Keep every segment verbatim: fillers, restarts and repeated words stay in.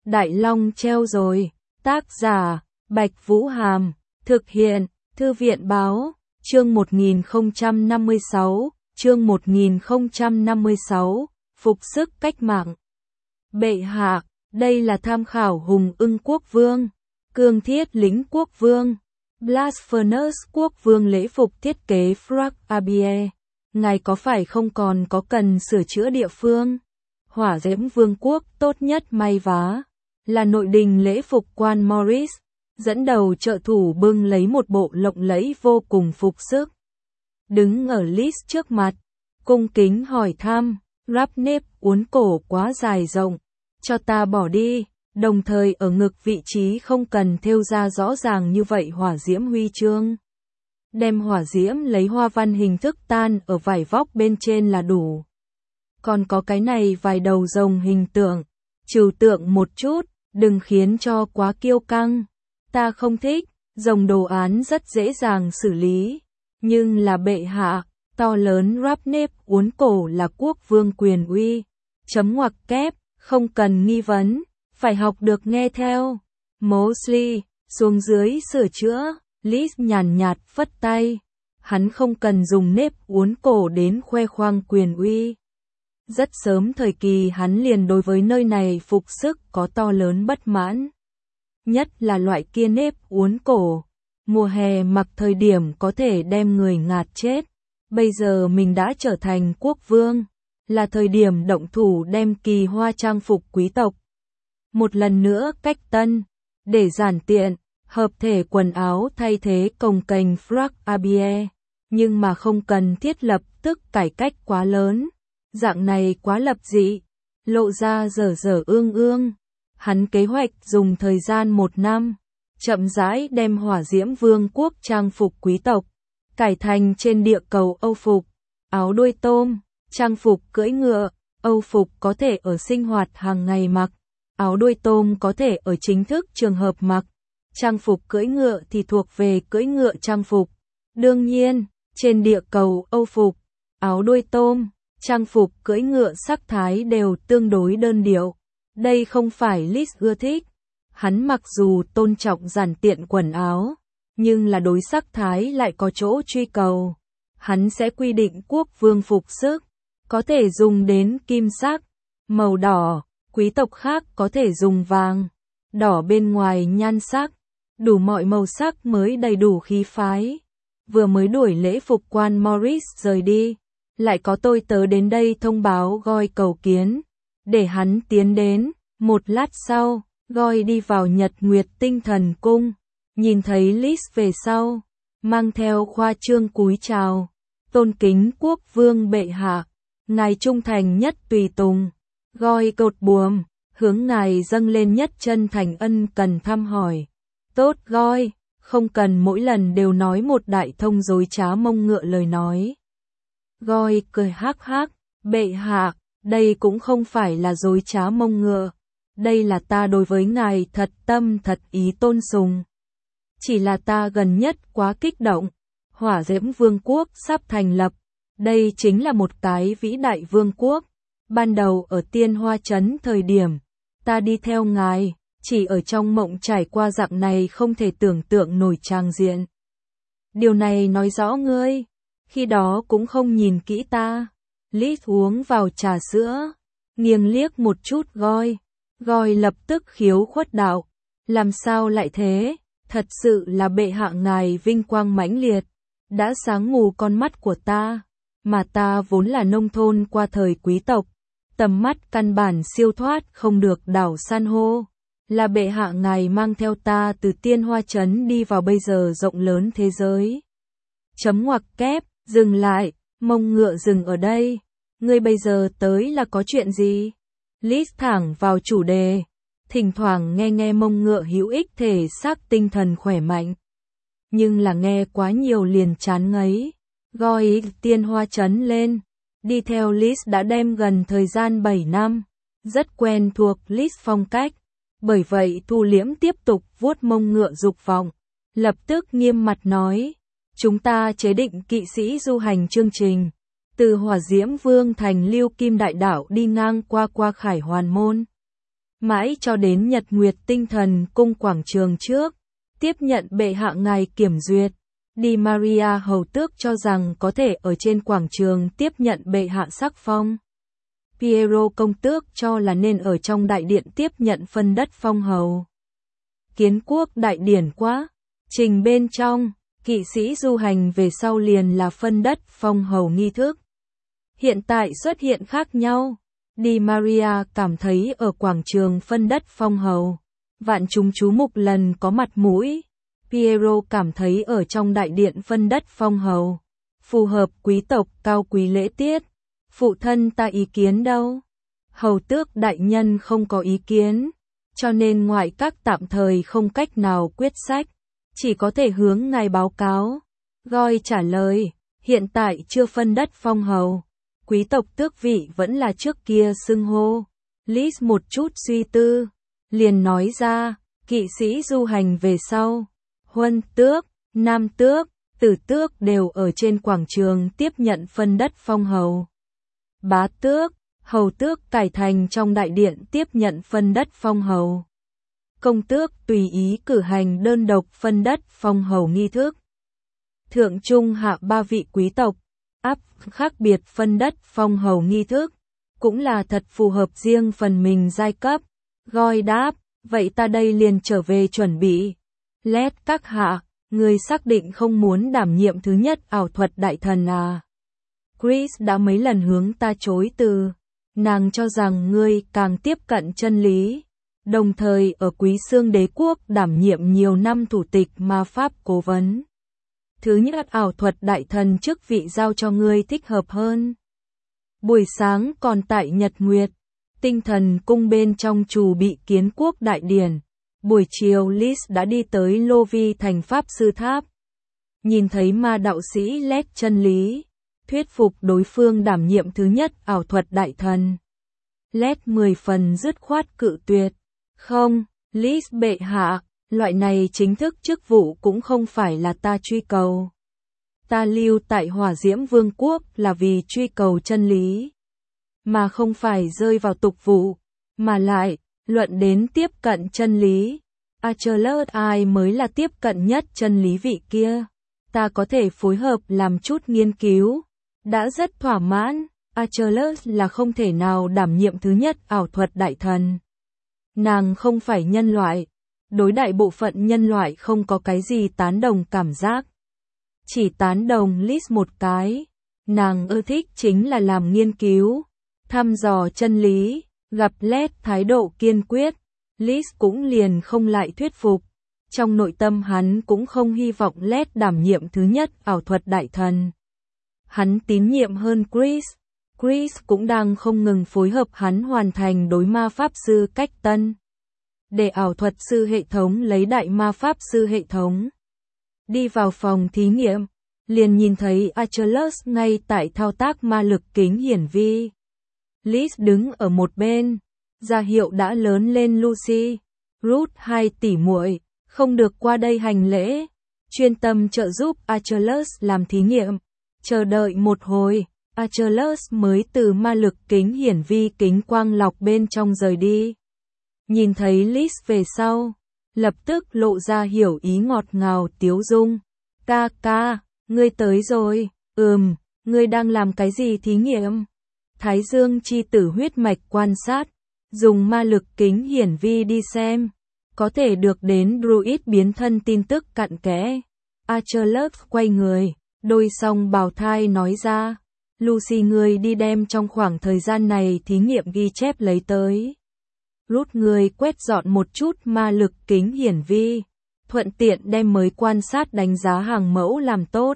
Đại Long treo rồi. Tác giả, Bạch Vũ Hàm. Thực hiện, Thư viện Báo. Chương một nghìn không trăm năm mươi sáu. Chương một nghìn không trăm năm mươi sáu. Phục sức cách mạng. Bệ hạ, đây là tham khảo Hùng Ưng Quốc Vương, Cương Thiết Lĩnh Quốc Vương, Blasphemous Quốc Vương lễ phục thiết kế Frank Abie. Ngài có phải không còn có cần sửa chữa địa phương? Hỏa Diễm Vương quốc tốt nhất may vá, là nội đình lễ phục quan Morris, dẫn đầu trợ thủ bưng lấy một bộ lộng lẫy vô cùng phục sức. Đứng ở Liz trước mặt, cung kính hỏi thăm, wrap nếp uốn cổ quá dài rộng, cho ta bỏ đi, đồng thời ở ngực vị trí không cần thêu ra rõ ràng như vậy hỏa diễm huy chương. Đem hỏa diễm lấy hoa văn hình thức tan ở vải vóc bên trên là đủ. Còn có cái này vài đầu rồng hình tượng, trừu tượng một chút, đừng khiến cho quá kiêu căng. Ta không thích, rồng đồ án rất dễ dàng xử lý, nhưng là bệ hạ, to lớn wrap nếp uốn cổ là quốc vương quyền uy. Chấm ngoặc kép, không cần nghi vấn, phải học được nghe theo. Mosley, xuống dưới sửa chữa. Liz nhàn nhạt phất tay. Hắn không cần dùng nếp uốn cổ đến khoe khoang quyền uy. Rất sớm thời kỳ hắn liền đối với nơi này phục sức có to lớn bất mãn. Nhất là loại kia nếp uốn cổ. Mùa hè mặc thời điểm có thể đem người ngạt chết. Bây giờ mình đã trở thành quốc vương. Là thời điểm động thủ đem kỳ hoa trang phục quý tộc. Một lần nữa cách tân. Để giản tiện. Hợp thể quần áo thay thế cồng kềnh Frank Abie, nhưng mà không cần thiết lập tức cải cách quá lớn. Dạng này quá lập dị, lộ ra dở dở ương ương. Hắn kế hoạch dùng thời gian một năm, chậm rãi đem hỏa diễm vương quốc trang phục quý tộc, cải thành trên địa cầu Âu phục, áo đuôi tôm, trang phục cưỡi ngựa, Âu phục có thể ở sinh hoạt hàng ngày mặc, áo đuôi tôm có thể ở chính thức trường hợp mặc. Trang phục cưỡi ngựa thì thuộc về cưỡi ngựa trang phục. Đương nhiên, trên địa cầu Âu phục, áo đuôi tôm, trang phục cưỡi ngựa sắc thái đều tương đối đơn điệu. Đây không phải Liz ưa thích. Hắn mặc dù tôn trọng giản tiện quần áo, nhưng là đối sắc thái lại có chỗ truy cầu. Hắn sẽ quy định quốc vương phục sức, có thể dùng đến kim sắc, màu đỏ, quý tộc khác có thể dùng vàng, đỏ bên ngoài nhan sắc. Đủ mọi màu sắc mới đầy đủ khí phái. Vừa mới đuổi lễ phục quan Morris rời đi, lại có tôi tớ đến đây thông báo Goi cầu kiến, để hắn tiến đến. Một lát sau, Goi đi vào Nhật Nguyệt Tinh Thần Cung, nhìn thấy Liz về sau, mang theo khoa trương cúi chào, tôn kính quốc vương bệ hạ, ngài trung thành nhất tùy tùng. Goi cột buồm, hướng ngài dâng lên nhất chân thành ân cần thăm hỏi. Tốt Goi, không cần mỗi lần đều nói một đại thông dối trá mông ngựa lời nói. Goi cười hắc hắc, bệ hạ, đây cũng không phải là dối trá mông ngựa, đây là ta đối với ngài thật tâm thật ý tôn sùng. Chỉ là ta gần nhất quá kích động, hỏa diễm vương quốc sắp thành lập, đây chính là một cái vĩ đại vương quốc. Ban đầu ở Tiên Hoa Trấn thời điểm, ta đi theo ngài. Chỉ ở trong mộng trải qua dạng này không thể tưởng tượng nổi tràng diện. Điều này nói rõ ngươi, khi đó cũng không nhìn kỹ ta. Liz uống vào trà sữa, nghiêng liếc một chút Goi. Goi lập tức khiếu khuất đạo. Làm sao lại thế, thật sự là bệ hạ ngài vinh quang mãnh liệt, đã sáng mù con mắt của ta. Mà ta vốn là nông thôn qua thời quý tộc, tầm mắt căn bản siêu thoát không được đảo san hô. Là bệ hạ ngài mang theo ta từ Tiên Hoa Trấn đi vào bây giờ rộng lớn thế giới. Chấm ngoặc kép, dừng lại, mông ngựa dừng ở đây. Ngươi bây giờ tới là có chuyện gì? Liz thẳng vào chủ đề, thỉnh thoảng nghe nghe mông ngựa hữu ích thể xác tinh thần khỏe mạnh. Nhưng là nghe quá nhiều liền chán ngấy. Goi Tiên Hoa Trấn lên, đi theo Liz đã đem gần thời gian bảy năm, rất quen thuộc Liz phong cách. Bởi vậy thu liễm tiếp tục vuốt mông ngựa dục vọng, lập tức nghiêm mặt nói, chúng ta chế định kỵ sĩ du hành chương trình, từ Hỏa Diễm Vương thành Lưu Kim Đại Đảo đi ngang qua qua Khải Hoàn Môn. Mãi cho đến Nhật Nguyệt Tinh Thần Cung quảng trường trước, tiếp nhận bệ hạ ngài kiểm duyệt. Di Maria hầu tước cho rằng có thể ở trên quảng trường tiếp nhận bệ hạ sắc phong. Piero công tước cho là nên ở trong đại điện tiếp nhận phân đất phong hầu. Kiến quốc đại điển quá, trình bên trong, kỵ sĩ du hành về sau liền là phân đất phong hầu nghi thức. Hiện tại xuất hiện khác nhau. Di Maria cảm thấy ở quảng trường phân đất phong hầu, vạn chúng chú mục lần có mặt mũi. Piero cảm thấy ở trong đại điện phân đất phong hầu, phù hợp quý tộc cao quý lễ tiết. Phụ thân ta ý kiến đâu? Hầu tước đại nhân không có ý kiến, cho nên ngoại các tạm thời không cách nào quyết sách, chỉ có thể hướng ngài báo cáo. Goi trả lời, hiện tại chưa phân đất phong hầu, quý tộc tước vị vẫn là trước kia xưng hô. Lis một chút suy tư, liền nói ra, kỵ sĩ du hành về sau, huân tước, nam tước, tử tước đều ở trên quảng trường tiếp nhận phân đất phong hầu. Bá tước, hầu tước cải thành trong đại điện tiếp nhận phân đất phong hầu. Công tước tùy ý cử hành đơn độc phân đất phong hầu nghi thức. Thượng trung hạ ba vị quý tộc, áp khác biệt phân đất phong hầu nghi thức, cũng là thật phù hợp riêng phần mình giai cấp. Goi đáp, vậy ta đây liền trở về chuẩn bị. Lét các hạ, người xác định không muốn đảm nhiệm thứ nhất ảo thuật đại thần à? Chris đã mấy lần hướng ta chối từ. Nàng cho rằng ngươi càng tiếp cận chân lý, đồng thời ở Quý Xương Đế quốc đảm nhiệm nhiều năm thủ tịch ma pháp cố vấn. Thứ nhất ảo thuật đại thần chức vị giao cho ngươi thích hợp hơn. Buổi sáng còn tại Nhật Nguyệt Tinh Thần Cung bên trong chủ bị kiến quốc đại điển. Buổi chiều Lis đã đi tới Lô Vi thành pháp sư tháp. Nhìn thấy ma đạo sĩ Lét chân lý, thuyết phục đối phương đảm nhiệm thứ nhất ảo thuật đại thần. Lét mười phần dứt khoát cự tuyệt. Không, Lis bệ hạ, loại này chính thức chức vụ cũng không phải là ta truy cầu. Ta lưu tại Hỏa Diễm Vương quốc là vì truy cầu chân lý, mà không phải rơi vào tục vụ, mà lại, luận đến tiếp cận chân lý. Achilles ai mới là tiếp cận nhất chân lý vị kia. Ta có thể phối hợp làm chút nghiên cứu. Đã rất thỏa mãn, Achilles là không thể nào đảm nhiệm thứ nhất ảo thuật đại thần. Nàng không phải nhân loại. Đối đại bộ phận nhân loại không có cái gì tán đồng cảm giác. Chỉ tán đồng Lis một cái. Nàng ưa thích chính là làm nghiên cứu, thăm dò chân lý. Gặp Lét thái độ kiên quyết, Lis cũng liền không lại thuyết phục. Trong nội tâm hắn cũng không hy vọng Lét đảm nhiệm thứ nhất ảo thuật đại thần. Hắn tín nhiệm hơn Chris. Chris cũng đang không ngừng phối hợp hắn hoàn thành đối ma pháp sư cách tân. Để ảo thuật sư hệ thống lấy đại ma pháp sư hệ thống. Đi vào phòng thí nghiệm, liền nhìn thấy Achilles ngay tại thao tác ma lực kính hiển vi. Lis đứng ở một bên, ra hiệu đã lớn lên Lucy, Ruth hai tỷ muội, không được qua đây hành lễ, chuyên tâm trợ giúp Achilles làm thí nghiệm. Chờ đợi một hồi, Achilles mới từ ma lực kính hiển vi kính quang lọc bên trong rời đi. Nhìn thấy Lis về sau, lập tức lộ ra hiểu ý ngọt ngào tiếu dung. Ca ca, ngươi tới rồi, ừm, ngươi đang làm cái gì thí nghiệm? Thái Dương chi tử huyết mạch quan sát, dùng ma lực kính hiển vi đi xem, có thể được đến druid biến thân tin tức cặn kẽ. Achilles quay người, đôi song bào thai nói ra, Lucy ngươi đi đem trong khoảng thời gian này thí nghiệm ghi chép lấy tới. Rút người quét dọn một chút ma lực kính hiển vi, thuận tiện đem mới quan sát đánh giá hàng mẫu làm tốt.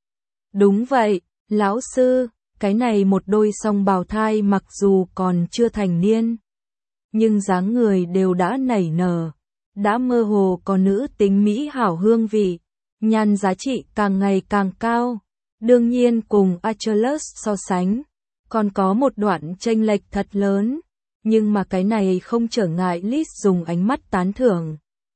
Đúng vậy, lão sư, cái này một đôi song bào thai mặc dù còn chưa thành niên, nhưng dáng người đều đã nảy nở, đã mơ hồ có nữ tính mỹ hảo hương vị, nhan giá trị càng ngày càng cao. Đương nhiên cùng Achilles so sánh, còn có một đoạn chênh lệch thật lớn, nhưng mà cái này không trở ngại Lis dùng ánh mắt tán thưởng.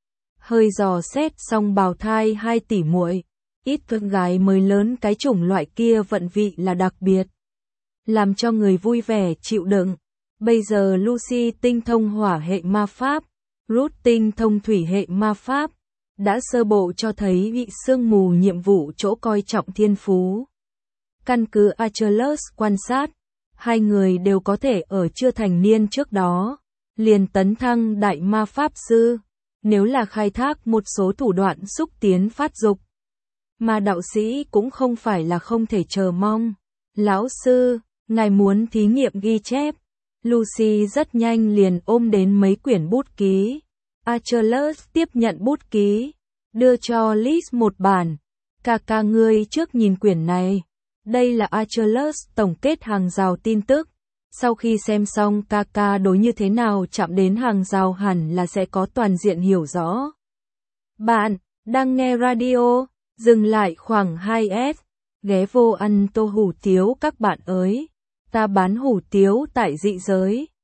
Hơi dò xét xong bào thai hai tỷ muội, ít con gái mới lớn cái chủng loại kia vận vị là đặc biệt, làm cho người vui vẻ chịu đựng. Bây giờ Lucy tinh thông hỏa hệ ma pháp, Ruth tinh thông thủy hệ ma pháp, đã sơ bộ cho thấy bị sương mù nhiệm vụ chỗ coi trọng thiên phú. Căn cứ Achilles quan sát, hai người đều có thể ở chưa thành niên trước đó, liền tấn thăng đại ma pháp sư, nếu là khai thác một số thủ đoạn xúc tiến phát dục. Mà đạo sĩ cũng không phải là không thể chờ mong. Lão sư, ngài muốn thí nghiệm ghi chép. Lucy rất nhanh liền ôm đến mấy quyển bút ký. Achilles tiếp nhận bút ký, đưa cho Liz một bản. Ca ca ngươi trước nhìn quyển này. Đây là Achilles tổng kết hàng rào tin tức. Sau khi xem xong ca ca đối như thế nào chạm đến hàng rào hẳn là sẽ có toàn diện hiểu rõ. Bạn đang nghe radio, dừng lại khoảng hai S, ghé vô ăn tô hủ tiếu các bạn ơi. Ta bán hủ tiếu tại dị giới.